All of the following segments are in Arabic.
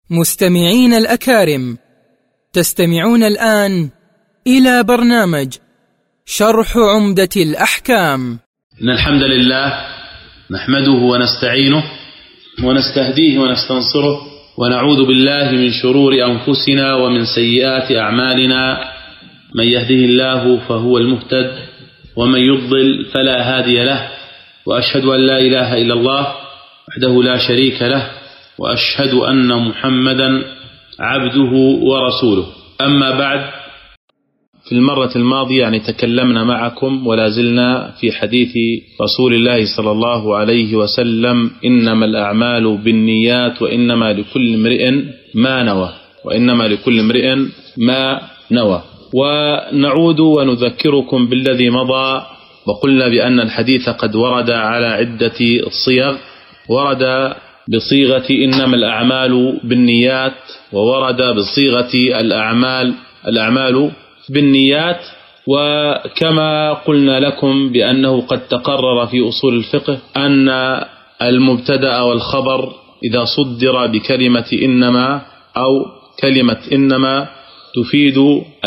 مستمعين الأكارم، تستمعون الآن إلى برنامج شرح عمدة الأحكام. إن الحمد لله نحمده ونستعينه ونستهديه ونستنصره ونعوذ بالله من شرور أنفسنا ومن سيئات أعمالنا. من يهده الله فهو المهتد ومن يضلل فلا هادي له، وأشهد أن لا إله إلا الله وحده لا شريك له، وأشهد أن محمدا عبده ورسوله. أما بعد، في المرة الماضية تكلمنا معكم ولا زلنا في حديث رسول الله صلى الله عليه وسلم: إنما الأعمال بالنيات وإنما لكل امرئ ما نوى، وإنما لكل امرئ ما نوى. ونعود ونذكركم بالذي مضى، وقلنا بأن الحديث قد ورد على عدة صيغ. ورد بصيغة إنما الأعمال بالنيات، وورد بصيغة الأعمال بالنيات. وكما قلنا لكم بأنه قد تقرر في أصول الفقه أن المبتدأ والخبر إذا صدر بكلمة إنما أو كلمة إنما تفيد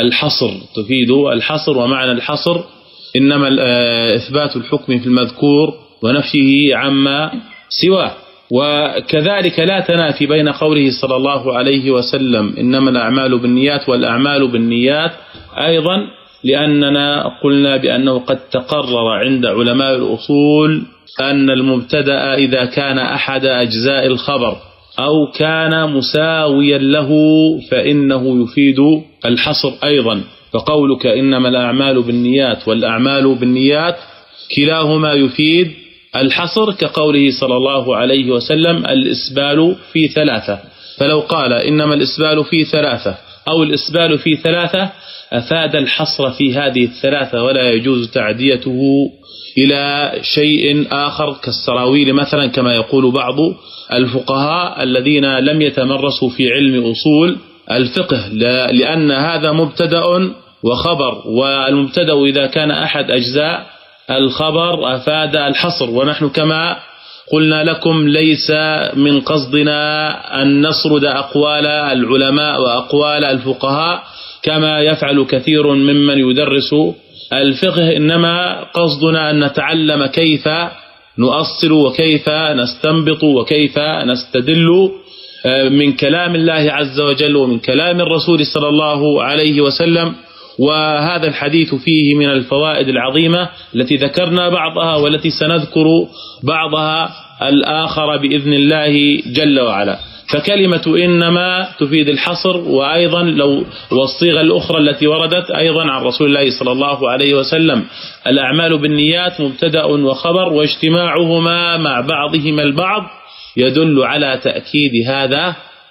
الحصر. ومعنى الحصر إنما إثبات الحكم في المذكور ونفيه عما سواه. وكذلك لا تنافي بين قوله صلى الله عليه وسلم إنما الأعمال بالنيات والأعمال بالنيات أيضا، لأننا قلنا بأنه قد تقرر عند علماء الأصول أن المبتدأ إذا كان أحد أجزاء الخبر أو كان مساويا له فإنه يفيد الحصر أيضا. فقولك إنما الأعمال بالنيات والأعمال بالنيات كلاهما يفيد الحصر، كقوله صلى الله عليه وسلم: الإسبال في ثلاثة. فلو قال إنما الإسبال في ثلاثة أو الإسبال في ثلاثة أفاد الحصر في هذه الثلاثة، ولا يجوز تعديته إلى شيء آخر كالسراويل مثلا، كما يقول بعض الفقهاء الذين لم يتمرسوا في علم أصول الفقه، لأن هذا مبتدأ وخبر، والمبتدأ إذا كان أحد أجزاء الخبر أفاد الحصر. ونحن كما قلنا لكم ليس من قصدنا أن نسرد أقوال العلماء وأقوال الفقهاء كما يفعل كثير ممن يدرس الفقه، إنما قصدنا أن نتعلم كيف نؤصل وكيف نستنبط وكيف نستدل من كلام الله عز وجل ومن كلام الرسول صلى الله عليه وسلم. وهذا الحديث فيه من الفوائد العظيمة التي ذكرنا بعضها والتي سنذكر بعضها الآخر بإذن الله جل وعلا. فكلمة إنما تفيد الحصر، وأيضا لو والصيغة الأخرى التي وردت أيضا عن رسول الله صلى الله عليه وسلم: الأعمال بالنيات مبتدأ وخبر، واجتماعهما مع بعضهما البعض يدل على تأكيد هذا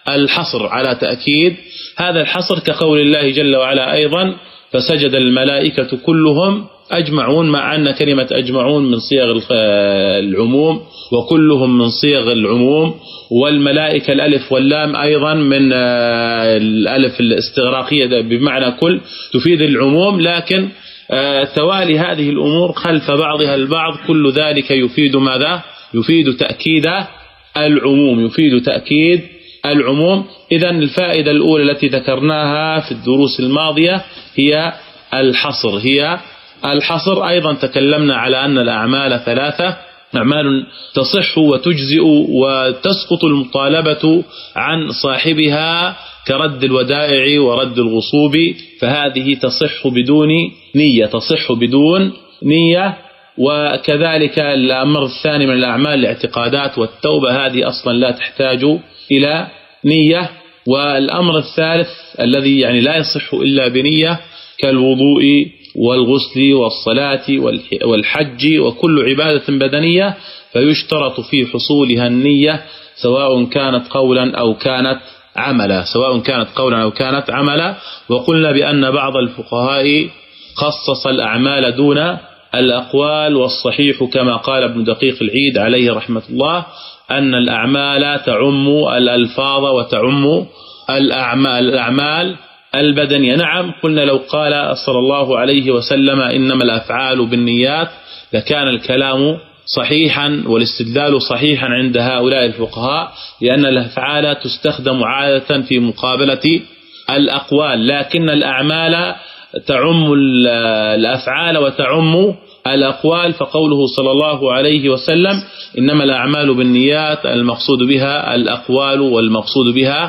الحصر، كقول الله جل وعلا أيضا: فسجد الملائكة كلهم أجمعون، مع أن كلمة أجمعون من صيغ العموم وكلهم من صيغ العموم، والملائكة الألف واللام أيضا من الألف الاستغراقية بمعنى كل تفيد العموم. لكن توالي هذه الأمور خلف بعضها البعض كل ذلك يفيد ماذا؟ يفيد تأكيد العموم. إذن الفائدة الأولى التي ذكرناها في الدروس الماضية هي الحصر. أيضا تكلمنا على أن الأعمال ثلاثة: أعمال تصح وتجزئ وتسقط المطالبة عن صاحبها كرد الودائع ورد الغصوب، فهذه تصح بدون نية. وكذلك الأمر الثاني من الأعمال الاعتقادات والتوبة، هذه أصلا لا تحتاج إلى نية. والأمر الثالث الذي لا يصح إلا بنية كالوضوء والغسل والصلاة والحج وكل عبادة بدنية، فيشترط في حصولها النية سواء كانت قولا أو كانت عملا. وقلنا بأن بعض الفقهاء خصص الأعمال دون الأقوال، والصحيح كما قال ابن دقيق العيد عليه رحمة الله أن الأعمال تعم الألفاظ وتعم الأعمال البدنية. نعم، قلنا لو قال صلى الله عليه وسلم إنما الأفعال بالنيات لكان الكلام صحيحا والاستدلال صحيحا عند هؤلاء الفقهاء، لأن الأفعال تستخدم عادة في مقابلة الأقوال، لكن الأعمال تعم الأفعال وتعم الأقوال. فقوله صلى الله عليه وسلم إنما الأعمال بالنيات، المقصود بها الأقوال والمقصود بها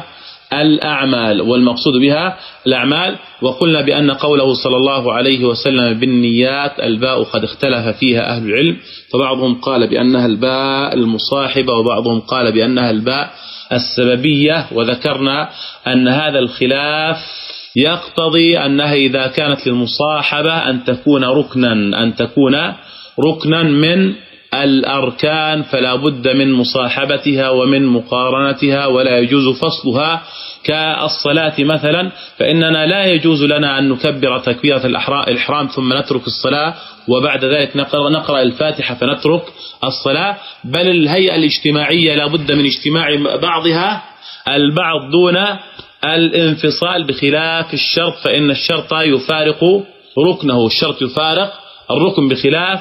الأعمال. وقلنا بأن قوله صلى الله عليه وسلم بالنيات الباء قد اختلف فيها أهل العلم، فبعضهم قال بأنها الباء المصاحبة وبعضهم قال بأنها الباء السببية، وذكرنا أن هذا الخلاف يقتضي أنها إذا كانت للمصاحبة أن تكون ركنا من الأركان، فلا بد من مصاحبتها ومن مقارنتها، ولا يجوز فصلها. كالصلاة مثلا، فإننا لا يجوز لنا أن نكبر تكبيرة الإحرام ثم نترك الصلاة، وبعد ذلك نقرأ الفاتحة فنترك الصلاة، بل الهيئة الاجتماعية لا بد من اجتماع بعضها البعض دون الانفصال، بخلاف الشرط، فإن الشرط يفارق ركنه، الشرط يفارق الركن، بخلاف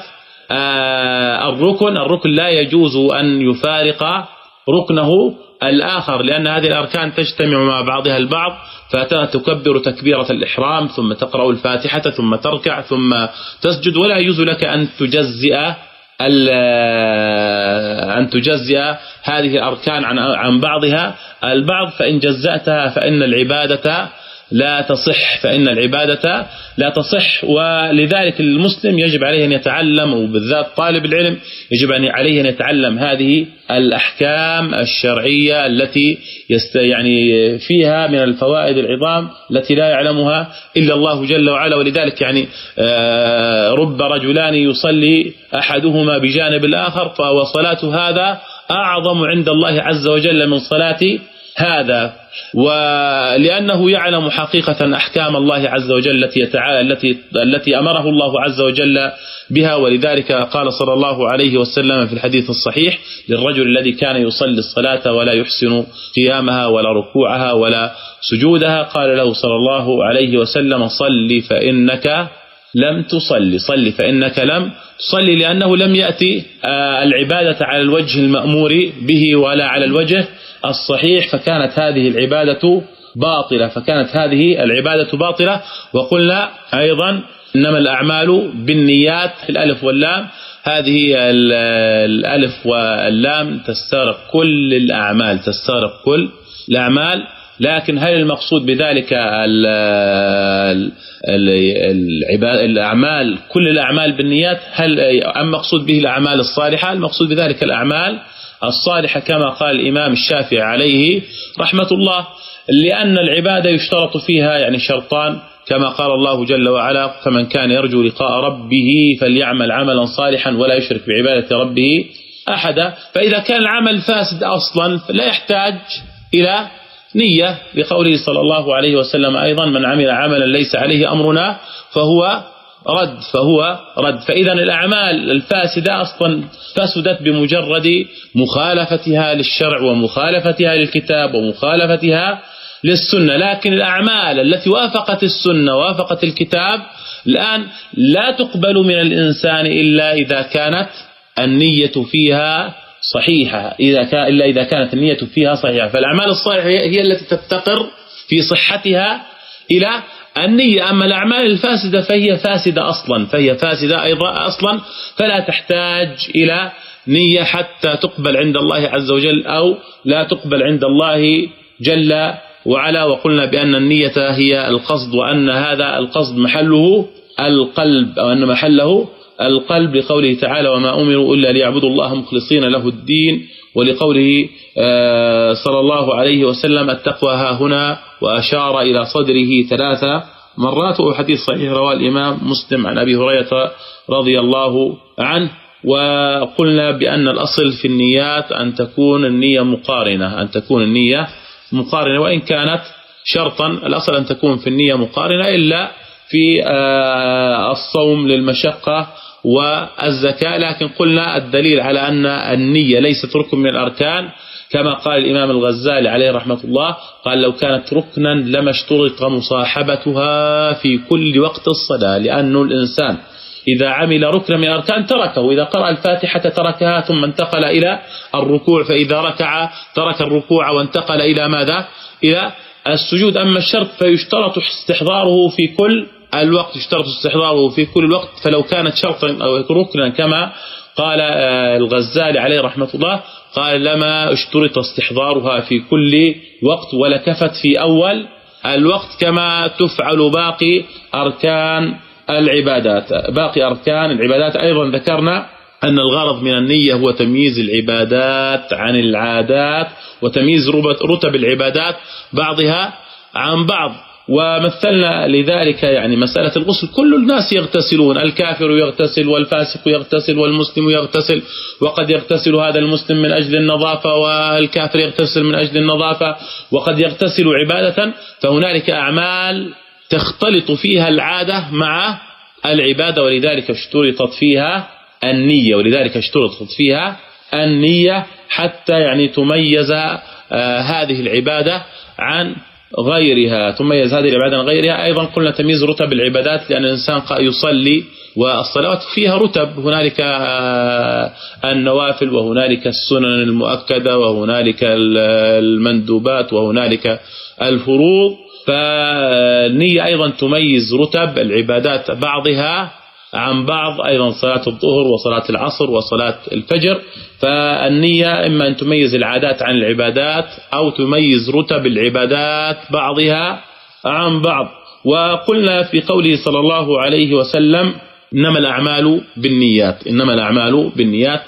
الركن لا يجوز أن يفارق ركنه الآخر، لأن هذه الأركان تجتمع مع بعضها البعض، فتكبر تكبيرة الإحرام ثم تقرأ الفاتحة ثم تركع ثم تسجد، ولا يجوز لك أن تجزئ هذه الأركان عن بعضها البعض، فإن جزأتها فإن العبادة لا تصح. ولذلك المسلم يجب عليه أن يتعلم، وبالذات طالب العلم يجب عليه أن يتعلم هذه الأحكام الشرعية التي يعني فيها من الفوائد العظام التي لا يعلمها إلا الله جل وعلا. ولذلك يعني رب رجلان يصلي أحدهما بجانب الآخر، وصلاة هذا أعظم عند الله عز وجل من صلاة هذا، ولأنه يعلم حقيقة أحكام الله عز وجل التي أمره الله عز وجل بها. ولذلك قال صلى الله عليه وسلم في الحديث الصحيح للرجل الذي كان يصلي الصلاة ولا يحسن قيامها ولا ركوعها ولا سجودها، قال له صلى الله عليه وسلم صل فإنك لم تصلي، لأنه لم يأتي العبادة على الوجه المأمور به ولا على الوجه الصحيح، فكانت هذه العبادة باطلة. وقلنا أيضا إنما الأعمال بالنيات في الألف واللام، هذه الألف واللام تستغرق كل الأعمال، لكن هل المقصود بذلك الأعمال كل الأعمال بالنيات، أم مقصود به الأعمال الصالحة؟ المقصود بذلك الأعمال الصالحة كما قال الإمام الشافعي عليه رحمة الله، لأن العبادة يشترط فيها يعني شرطان، كما قال الله جل وعلا فمن كان يرجو لقاء ربه فليعمل عملا صالحا ولا يشرك بعبادة ربه أحدا. فإذا كان العمل فاسد أصلا لا يحتاج إلى نية، بقوله صلى الله عليه وسلم أيضا من عمل عملا ليس عليه أمرنا فهو رد. فإذا الأعمال الفاسدة أصلا فسدت بمجرد مخالفتها للشرع ومخالفتها للكتاب ومخالفتها للسنة، لكن الأعمال التي وافقت السنة وافقت الكتاب الآن لا تقبل من الإنسان إلا إذا كانت النية فيها صحيحة، إذا كانت النية فيها صحيحة. فالأعمال الصالحة هي التي تفتقر في صحتها إلى النية، أما الأعمال الفاسدة فهي فاسدة أيضا أصلا، فلا تحتاج إلى نية حتى تقبل عند الله عز وجل أو لا تقبل عند الله جل وعلا. وقلنا بأن النية هي القصد، وأن هذا القصد محله القلب، أو أن محله القلب، لقوله تعالى وما أمروا إلا ليعبدوا الله مخلصين له الدين، ولقوله صلى الله عليه وسلم التقوى ها هنا، وأشار إلى صدره 3 مرات، وحديث صحيح رواه الإمام مسلم عن أبي هريرة رضي الله عنه. وقلنا بأن الأصل في النيات أن تكون النية مقارنة، وإن كانت شرطا الأصل أن تكون في النية مقارنة، إلا في الصوم للمشقة والزكاة. لكن قلنا الدليل على أن النية ليست ركن من الأركان، كما قال الإمام الغزالي عليه رحمة الله، قال لو كانت ركنا لما اشترط مصاحبتها في كل وقت الصلاة، لأن الإنسان إذا عمل ركنا من الأركان تركه، إذا قرأ الفاتحة تركها ثم انتقل إلى الركوع، فإذا ركع ترك الركوع وانتقل إلى ماذا؟ إلى السجود. أما الشرط فيشترط استحضاره في كل الوقت، يشترط استحضاره في كل الوقت، فلو كانت شرطا أو ركنا كما قال الغزالي عليه رحمة الله قال لما اشترط استحضارها في كل وقت ولكفت في أول الوقت، كما تفعل باقي أركان العبادات. باقي أركان العبادات أيضا ذكرنا أن الغرض من النية هو تمييز العبادات عن العادات وتمييز رتب العبادات بعضها عن بعض. ومثلنا لذلك يعني مسألة الغسل، كل الناس يغتسلون، الكافر يغتسل والفاسق يغتسل والمسلم يغتسل، وقد يغتسل هذا المسلم من أجل النظافة والكافر يغتسل من أجل النظافة، وقد يغتسل عبادة. فهنالك أعمال تختلط فيها العادة مع العبادة، ولذلك اشترطت فيها النية حتى يعني تميز هذه العبادة عن غيرها، أيضا قلنا تمييز رتب العبادات، لأن الإنسان يصلي والصلوات فيها رتب، هنالك النوافل وهنالك السنن المؤكدة وهنالك المندوبات وهنالك الفروض. فالنية أيضا تميز رتب العبادات بعضها عن بعض، أيضا صلاة الظهر وصلاة العصر وصلاة الفجر. فالنية إما أن تميز العادات عن العبادات أو تميز رتب العبادات بعضها عن بعض. وقلنا في قوله صلى الله عليه وسلم إنما الأعمال بالنيات،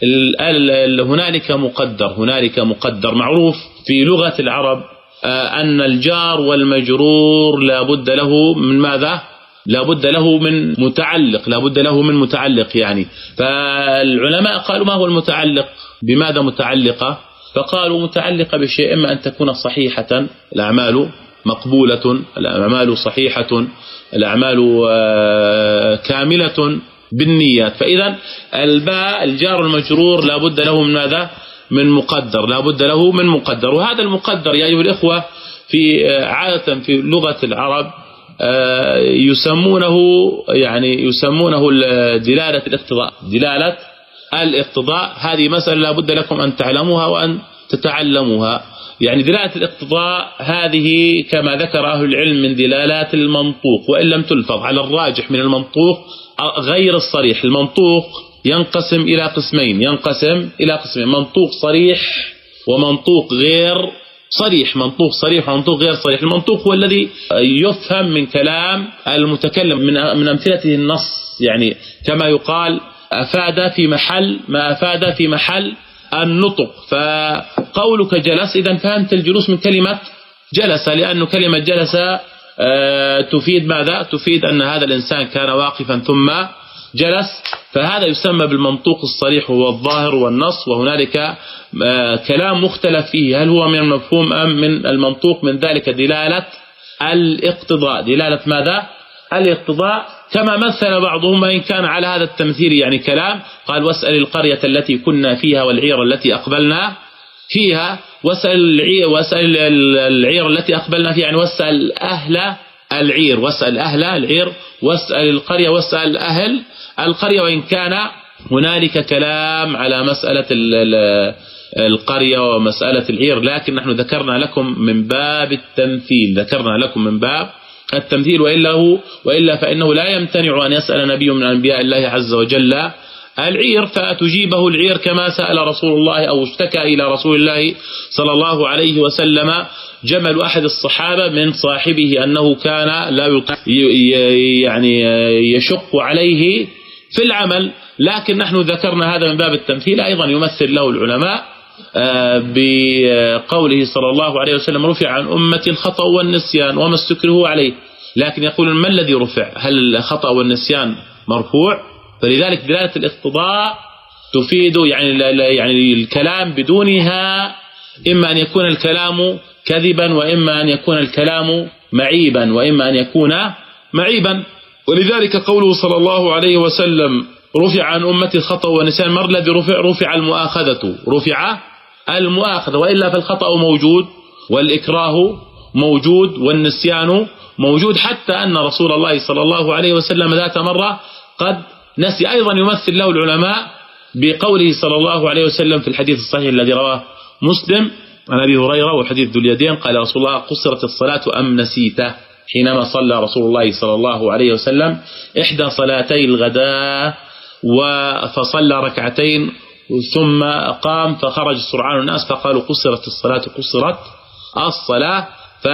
هنالك مقدر معروف في لغة العرب أن الجار والمجرور لا بد له من ماذا؟ لا بد له من متعلق يعني. فالعلماء قالوا ما هو المتعلق؟ بماذا متعلقة؟ فقالوا متعلقة بشيء، إما أن تكون صحيحة، الأعمال مقبولة، الأعمال صحيحة، الأعمال كاملة بالنيات. فإذا الباء الجار المجرور لا بد له من ماذا؟ من مقدر، وهذا المقدر يا أيها الإخوة في عادة في لغة العرب يسمونه دلالة الاقتضاء. هذه مسألة لا بد لكم أن تعلموها وأن تتعلموها. يعني دلالة الاقتضاء هذه كما ذكر أهل العلم من دلالات المنطوق، وإن لم تلفظ على الراجح من المنطوق غير الصريح. المنطوق ينقسم إلى قسمين، منطوق صريح ومنطوق غير صريح. ومنطوق غير صريح. المنطوق هو الذي يفهم من كلام المتكلم، من أمثلته النص، يعني كما يقال أفاد في محل ما أفاد في محل النطق. فقولك جلس، إذا فهمت الجلوس من كلمة جلس، لأن كلمة جلس تفيد ماذا؟ تفيد أن هذا الإنسان كان واقفا ثم جلس. فهذا يسمى بالمنطوق الصريح، وهو الظاهر والنص. وهنالك كلام مختلف فيه، هل هو من المفهوم أم من المنطوق؟ من ذلك دلالة الاقتضاء. دلالة ماذا؟ الاقتضاء. كما مثل بعضهم وإن كان على هذا التمثيل يعني كلام، قال واسأل القرية التي كنا فيها والعير التي أقبلنا فيها. واسأل العير التي أقبلنا فيها، يعني واسأل أهل العير، واسأل القرية، واسأل أهل القرية. وإن كان هنالك كلام على مسألة القرية ومسألة العير، لكن نحن ذكرنا لكم من باب التمثيل، وإلا فإنه لا يمتنع أن يسأل نبي من أنبياء الله عز وجل العير فتجيبه العير، كما سأل رسول الله أو اشتكى إلى رسول الله صلى الله عليه وسلم جمل أحد الصحابة من صاحبه أنه كان لا يعني يشق عليه في العمل. لكن نحن ذكرنا هذا من باب التمثيل. أيضا يمثل له العلماء بقوله صلى الله عليه وسلم رفع عن أمتي الخطأ والنسيان وما استكرهوا عليه. لكن يقول ما الذي رفع؟ هل الخطأ والنسيان مرفوع؟ فلذلك دلالة الاقتضاء تفيد يعني الكلام بدونها، إما أن يكون الكلام كذبا، وإما أن يكون الكلام معيبا، ولذلك قوله صلى الله عليه وسلم رفع عن أمتي الخطأ والنسيان، ما الذي رفع المؤاخذة، وإلا فالخطأ موجود والإكراه موجود والنسيان موجود، حتى أن رسول الله صلى الله عليه وسلم ذات مرة قد نسي. أيضا يمثل له العلماء بقوله صلى الله عليه وسلم في الحديث الصحيح الذي رواه مسلم عن أبي هريرة والحديث ذو اليدين قال رسول الله: قصرت الصلاة أم نسيته؟ حينما صلى رسول الله صلى الله عليه وسلم إحدى صلاتي الغداء فصلى ركعتين ثم قام فخرج سرعان الناس فقالوا: قصرت الصلاة، قصرت الصلاة.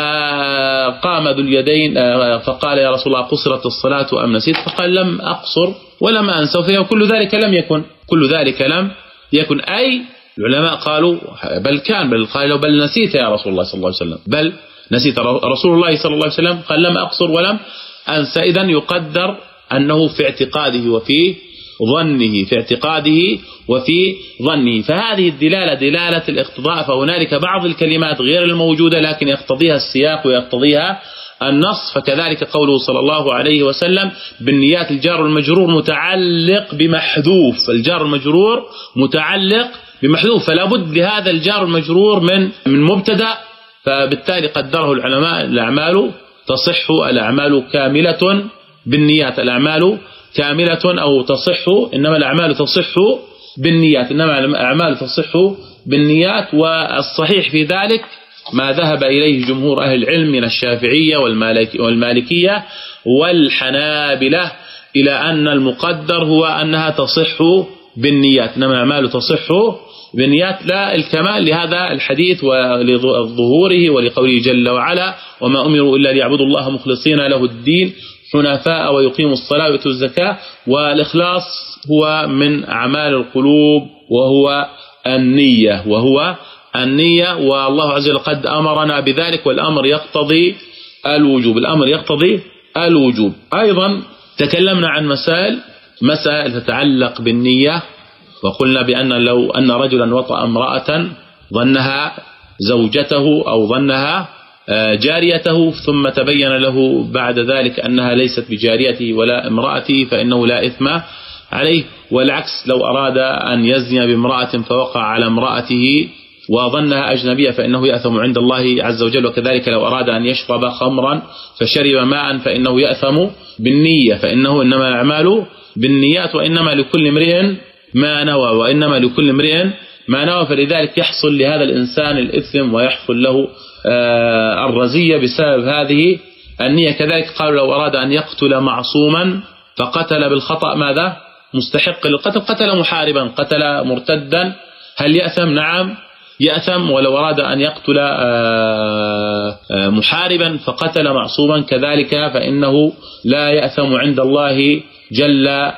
فقام ذو اليدين فقال: يا رسول الله قصرت الصلاة أم نسيت؟ فقال: لم أقصر ولم أنسى. كل ذلك لم يكن، كل ذلك لم يكن. أي العلماء قالوا بل قالوا بل نسيت يا رسول الله صلى الله عليه وسلم، بل نسيت رسول الله صلى الله عليه وسلم قال: لم أقصر ولم أنسى. إذن يقدر أنه في اعتقاده وفي ظنه، في اعتقاده وفي ظنه. فهذه الدلالة دلالة الاقتضاء. فهنالك بعض الكلمات غير الموجودة لكن يقتضيها السياق ويقتضيها النص. فكذلك قوله صلى الله عليه وسلم: بالنيات الجار والمجرور متعلق بمحذوف، الجار والمجرور متعلق بمحذوف، فلا بد لهذا الجار والمجرور من مبتدا. فبالتالي قدره العلماء: الأعمال تصح، الأعمال كاملة بالنيات، الأعمال كاملة أو تصح، إنما الأعمال تصح بالنيات، إنما الأعمال تصح بالنيات. والصحيح في ذلك ما ذهب إليه جمهور أهل العلم من الشافعية والمالكية والحنابلة إلى أن المقدر هو أنها تصح بالنيات، إنما الأعمال تصح بالنيات لا الكمال لهذا الحديث ولظهوره ولقوله جل وعلا: وما أمروا إلا ليعبدوا الله مخلصين له الدين حنفاء ويقيموا الصلاة ويؤتوا الزكاة. والإخلاص هو من أعمال القلوب وهو النية، والله عز وجل قد أمرنا بذلك، والأمر يقتضي الوجوب، الأمر يقتضي الوجوب. أيضا تكلمنا عن مسائل تتعلق بالنية، وقلنا بأن لو أن رجلا وطأ امرأة ظنها زوجته أو ظنها جاريته ثم تبين له بعد ذلك أنها ليست بجاريته ولا امرأته فإنه لا إثم عليه. والعكس، لو أراد أن يزني بامرأة فوقع على امرأته وظنها أجنبية فإنه يأثم عند الله عز وجل. وكذلك لو أراد أن يشرب خمرا فشرب ماء فإنه يأثم بالنية، فإنه إنما الأعمال بالنيات وإنما لكل امرئ ما نوى، فلذلك يحصل لهذا الإنسان الإثم ويحصل له الرزية بسبب هذه النية. كذلك قالوا: لو أراد أن يقتل معصوما فقتل بالخطأ ماذا؟ مستحق للقتل، قتل محاربا، قتل مرتدا، هل يأثم؟ نعم يأثم. ولو أراد أن يقتل محاربا فقتل معصوما كذلك فإنه لا يأثم عند الله جل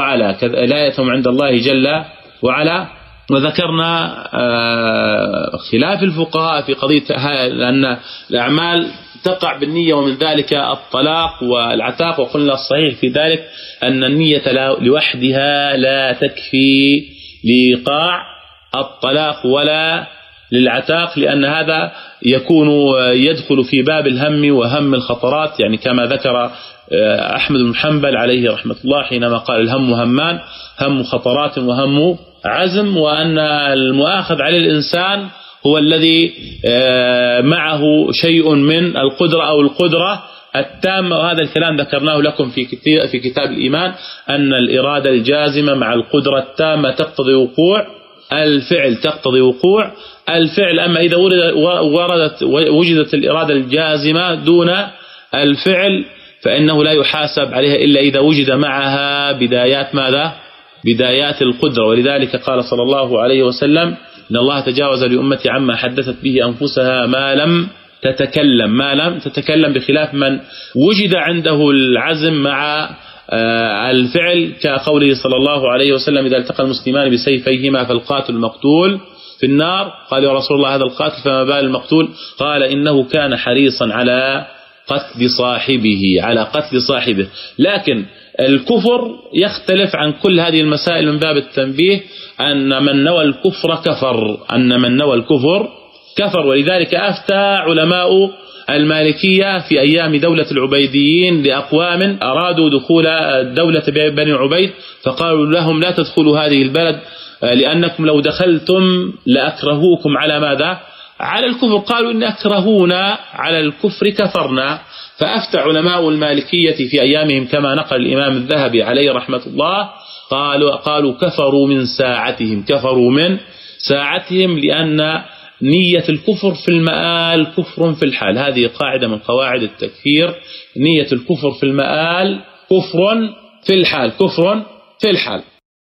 وعلا، وذكرنا خلاف الفقهاء في قضية لأن الأعمال تقع بالنية ومن ذلك الطلاق والعتاق. وقلنا الصحيح في ذلك أن النية لوحدها لا تكفي لإيقاع الطلاق ولا للعتاق، لأن هذا يدخل في باب الهم وهم الخطرات، يعني كما ذكر أحمد بن حنبل عليه رحمة الله حينما قال: الهم همان، هم خطرات وهم عزم، وأن المؤاخذ على الإنسان هو الذي معه شيء من القدرة أو القدرة التامة. وهذا الكلام ذكرناه لكم في كتاب الإيمان، أن الإرادة الجازمة مع القدرة التامة تقتضي وقوع الفعل. أما إذا وجدت الإرادة الجازمة دون الفعل فإنه لا يحاسب عليها إلا إذا وجد معها بدايات ماذا؟ بدايات القدرة. ولذلك قال صلى الله عليه وسلم: إن الله تجاوز لأمتي عما حدثت به أنفسها ما لم تتكلم، بخلاف من وجد عنده العزم مع الفعل، كقوله صلى الله عليه وسلم: إذا التقى المسلمان بسيفيهما فالقاتل المقتول في النار. قال: يا رسول الله هذا القاتل فما بال المقتول؟ قال: إنه كان حريصا على قتل صاحبه. لكن الكفر يختلف عن كل هذه المسائل من باب التنبيه، أن من نوى الكفر كفر. ولذلك أفتى علماء المالكية في أيام دولة العبيديين لأقوام أرادوا دخول دولة بني عبيد، فقالوا لهم: لا تدخلوا هذه البلد لأنكم لو دخلتم لأكرهوكم على ماذا؟ على الكفر. قالوا: إن أكرهونا على الكفر كفرنا. فأفتى علماء المالكية في أيامهم كما نقل الإمام الذهبي عليه رحمة الله، قالوا كفروا من ساعتهم، كفروا من ساعتهم، لأن نية الكفر في المآل كفر في الحال. هذه قاعدة من قواعد التكفير، نية الكفر في المآل كفر في الحال، كفر في الحال.